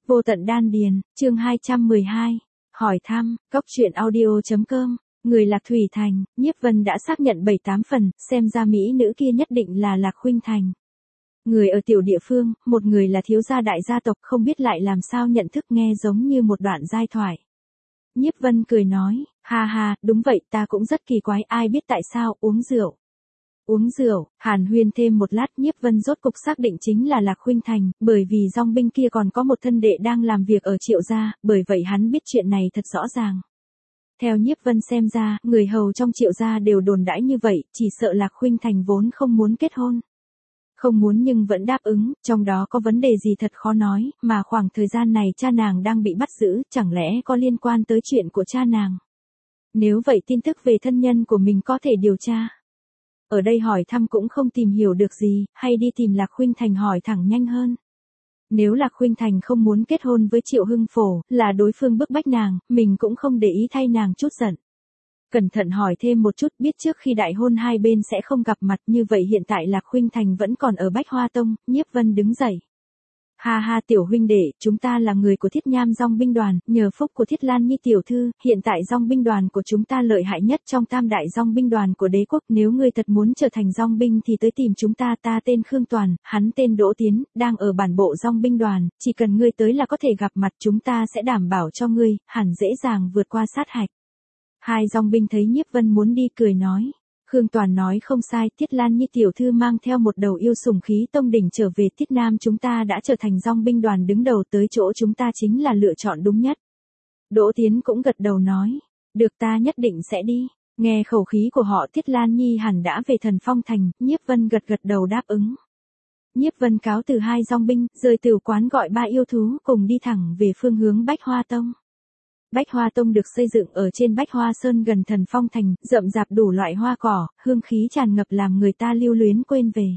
Vô tận đan điền, chương 212. Hỏi thăm, Cốc truyện audio.com. Người Lạc Thủy Thành, Nhiếp Vân đã xác nhận 7-8 phần, xem ra mỹ nữ kia nhất định là Lạc Khuynh Thành. Người ở tiểu địa phương, một người là thiếu gia đại gia tộc, không biết lại làm sao nhận thức, nghe giống như một đoạn giai thoại. Nhiếp Vân cười nói, ha ha, đúng vậy, ta cũng rất kỳ quái, ai biết tại sao, uống rượu. Uống rượu, hàn huyên thêm một lát, Nhiếp Vân rốt cục xác định chính là Lạc Khuynh Thành, bởi vì dòng binh kia còn có một thân đệ đang làm việc ở Triệu gia, bởi vậy hắn biết chuyện này thật rõ ràng. Theo Nhiếp Vân xem ra, người hầu trong Triệu gia đều đồn đãi như vậy, chỉ sợ Lạc Khuynh Thành vốn không muốn kết hôn. Không muốn nhưng vẫn đáp ứng, trong đó có vấn đề gì thật khó nói, mà khoảng thời gian này cha nàng đang bị bắt giữ, chẳng lẽ có liên quan tới chuyện của cha nàng. Nếu vậy tin tức về thân nhân của mình có thể điều tra. Ở đây hỏi thăm cũng không tìm hiểu được gì, hay đi tìm Lạc Khuynh Thành hỏi thẳng nhanh hơn. Nếu Lạc Khuynh Thành không muốn kết hôn với Triệu Hưng Phổ, là đối phương bức bách nàng, mình cũng không để ý thay nàng chút giận. Cẩn thận hỏi thêm một chút, biết trước khi đại hôn hai bên sẽ không gặp mặt, như vậy hiện tại Lạc Khuynh Thành vẫn còn ở Bách Hoa Tông. Nhiếp Vân đứng dậy. Ha ha tiểu huynh đệ, chúng ta là người của Thiết Nham dòng binh đoàn, nhờ phúc của Thiết Lan Nhi tiểu thư, hiện tại dòng binh đoàn của chúng ta lợi hại nhất trong tam đại dòng binh đoàn của đế quốc, nếu ngươi thật muốn trở thành dòng binh thì tới tìm chúng ta, ta tên Khương Toàn, hắn tên Đỗ Tiến, đang ở bản bộ dòng binh đoàn, chỉ cần ngươi tới là có thể gặp mặt, chúng ta sẽ đảm bảo cho ngươi, hẳn dễ dàng vượt qua sát hạch. Hai dòng binh thấy Nhiếp Vân muốn đi cười nói. Khương Toàn nói không sai, Thiết Lan Nhi tiểu thư mang theo một đầu yêu sủng khí tông đỉnh trở về Thiết Nam, chúng ta đã trở thành dòng binh đoàn đứng đầu, tới chỗ chúng ta chính là lựa chọn đúng nhất. Đỗ Tiến cũng gật đầu nói, được, ta nhất định sẽ đi. Nghe khẩu khí của họ, Thiết Lan Nhi hẳn đã về Thần Phong Thành. Nhiếp Vân gật đầu đáp ứng. Nhiếp Vân cáo từ hai dòng binh, rời tử quán gọi ba yêu thú cùng đi thẳng về phương hướng Bách Hoa Tông. Bách Hoa Tông được xây dựng ở trên Bách Hoa Sơn gần Thần Phong Thành, rậm rạp đủ loại hoa cỏ, hương khí tràn ngập làm người ta lưu luyến quên về.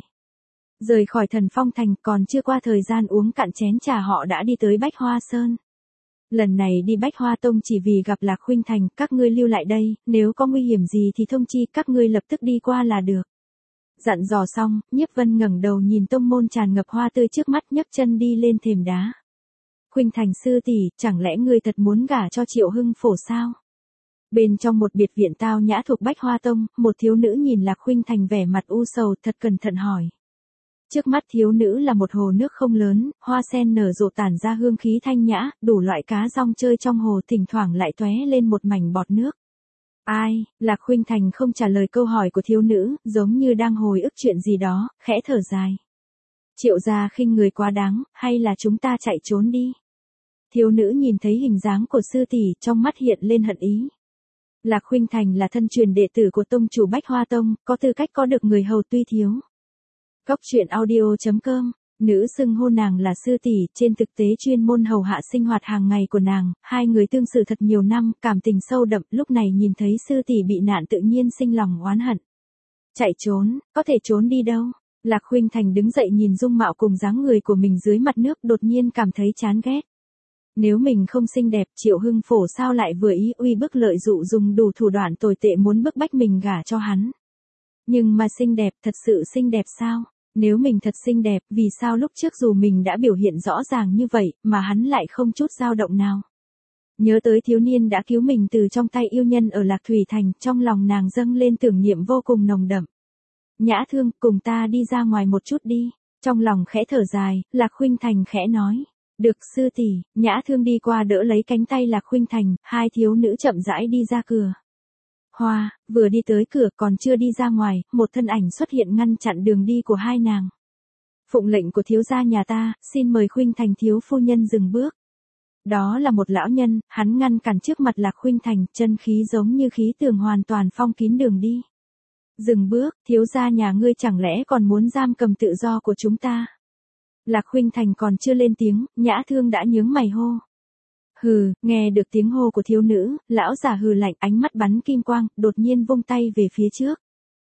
Rời khỏi Thần Phong Thành, còn chưa qua thời gian uống cạn chén trà họ đã đi tới Bách Hoa Sơn. Lần này đi Bách Hoa Tông chỉ vì gặp Lạc Khuynh Thành, các ngươi lưu lại đây, nếu có nguy hiểm gì thì thông chi, các ngươi lập tức đi qua là được. Dặn dò xong, Nhiếp Vân ngẩng đầu nhìn tông môn tràn ngập hoa tươi trước mắt, nhấc chân đi lên thềm đá. Khuynh Thành sư tỷ, chẳng lẽ ngươi thật muốn gả cho Triệu Hưng Phổ sao? Bên trong một biệt viện tao nhã thuộc Bách Hoa Tông, một thiếu nữ nhìn Lạc Khuynh Thành vẻ mặt u sầu, thật cẩn thận hỏi. Trước mắt thiếu nữ là một hồ nước không lớn, hoa sen nở rộ tản ra hương khí thanh nhã, đủ loại cá rong chơi trong hồ, thỉnh thoảng lại tóe lên một mảnh bọt nước. Ai? Lạc Khuynh Thành không trả lời câu hỏi của thiếu nữ, giống như đang hồi ức chuyện gì đó, khẽ thở dài. Triệu gia khinh người quá đáng, hay là chúng ta chạy trốn đi? Thiếu nữ nhìn thấy hình dáng của sư tỷ, trong mắt hiện lên hận ý. Lạc Khuynh Thành là thân truyền đệ tử của tông chủ Bách Hoa Tông, có tư cách có được người hầu tuy thiếu. Cốc truyện audio.com. Nữ xưng hô nàng là sư tỷ, trên thực tế chuyên môn hầu hạ sinh hoạt hàng ngày của nàng, hai người tương xử thật nhiều năm, cảm tình sâu đậm, lúc này nhìn thấy sư tỷ bị nạn tự nhiên sinh lòng oán hận. Chạy trốn, có thể trốn đi đâu? Lạc Khuynh Thành đứng dậy nhìn dung mạo cùng dáng người của mình dưới mặt nước, đột nhiên cảm thấy chán ghét. Nếu mình không xinh đẹp, Triệu Hưng Phổ sao lại vừa ý uy bức lợi dụ dùng đủ thủ đoạn tồi tệ muốn bức bách mình gả cho hắn. Nhưng mà xinh đẹp, thật sự xinh đẹp sao? Nếu mình thật xinh đẹp, vì sao lúc trước dù mình đã biểu hiện rõ ràng như vậy, mà hắn lại không chút dao động nào? Nhớ tới thiếu niên đã cứu mình từ trong tay yêu nhân ở Lạc Thủy Thành, trong lòng nàng dâng lên tưởng niệm vô cùng nồng đậm. Nhã Thương, cùng ta đi ra ngoài một chút đi. Trong lòng khẽ thở dài, Lạc Khuynh Thành khẽ nói. Được sư tỷ. Nhã Thương đi qua đỡ lấy cánh tay Lạc Khuynh Thành, hai thiếu nữ chậm rãi đi ra cửa. Hoa, vừa đi tới cửa còn chưa đi ra ngoài, một thân ảnh xuất hiện ngăn chặn đường đi của hai nàng. Phụng lệnh của thiếu gia nhà ta, xin mời Khuynh Thành thiếu phu nhân dừng bước. Đó là một lão nhân, hắn ngăn cản trước mặt Lạc Khuynh Thành, chân khí giống như khí tường hoàn toàn phong kín đường đi. Dừng bước, thiếu gia nhà ngươi chẳng lẽ còn muốn giam cầm tự do của chúng ta? Lạc Khuynh Thành còn chưa lên tiếng, Nhã Thương đã nhướng mày hô. Hừ, nghe được tiếng hô của thiếu nữ, lão già hừ lạnh, ánh mắt bắn kim quang, đột nhiên vung tay về phía trước.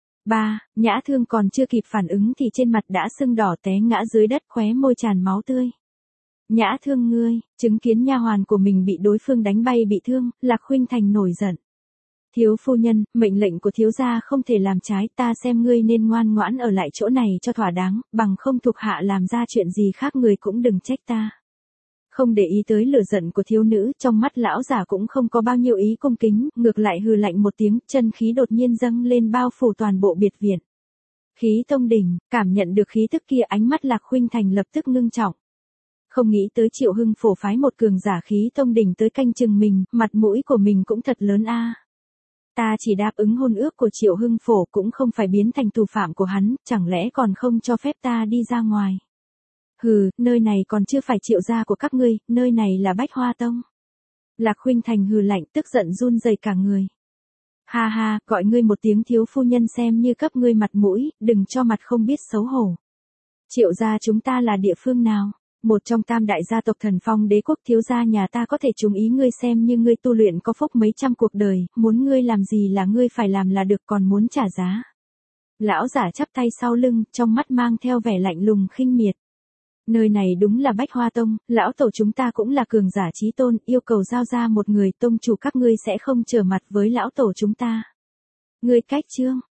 Nhã Thương còn chưa kịp phản ứng thì trên mặt đã sưng đỏ té ngã dưới đất, khóe môi tràn máu tươi. Nhã Thương ngươi, chứng kiến nha hoàn của mình bị đối phương đánh bay bị thương, Lạc Khuynh Thành nổi giận. Thiếu phu nhân, mệnh lệnh của thiếu gia không thể làm trái, ta xem ngươi nên ngoan ngoãn ở lại chỗ này cho thỏa đáng, bằng không thuộc hạ làm ra chuyện gì khác người cũng đừng trách ta. Không để ý tới lửa giận của thiếu nữ, trong mắt lão giả cũng không có bao nhiêu ý cung kính, ngược lại hừ lạnh một tiếng, chân khí đột nhiên dâng lên bao phủ toàn bộ biệt viện. Khí tông đỉnh, cảm nhận được khí tức kia, ánh mắt Lạc Khuynh Thành lập tức ngưng trọng. Không nghĩ tới Triệu Hưng Phổ phái một cường giả khí tông đỉnh tới canh chừng mình, mặt mũi của mình cũng thật lớn a. Ta chỉ đáp ứng hôn ước của Triệu Hưng Phổ cũng không phải biến thành tù phạm của hắn, chẳng lẽ còn không cho phép ta đi ra ngoài. Hừ, nơi này còn chưa phải Triệu gia của các ngươi, nơi này là Bách Hoa Tông. Lạc Khuynh Thành hừ lạnh, tức giận run rẩy cả người. Ha ha, gọi ngươi một tiếng thiếu phu nhân xem như cấp ngươi mặt mũi, đừng cho mặt không biết xấu hổ. Triệu gia chúng ta là địa phương nào? Một trong tam đại gia tộc Thần Phong Đế quốc, thiếu gia nhà ta có thể trúng ý ngươi xem như ngươi tu luyện có phúc mấy trăm cuộc đời, muốn ngươi làm gì là ngươi phải làm là được, còn muốn trả giá. Lão giả chắp tay sau lưng, trong mắt mang theo vẻ lạnh lùng khinh miệt. Nơi này đúng là Bách Hoa Tông, lão tổ chúng ta cũng là cường giả chí tôn, yêu cầu giao ra một người, tông chủ các ngươi sẽ không trở mặt với lão tổ chúng ta. Ngươi cách trương,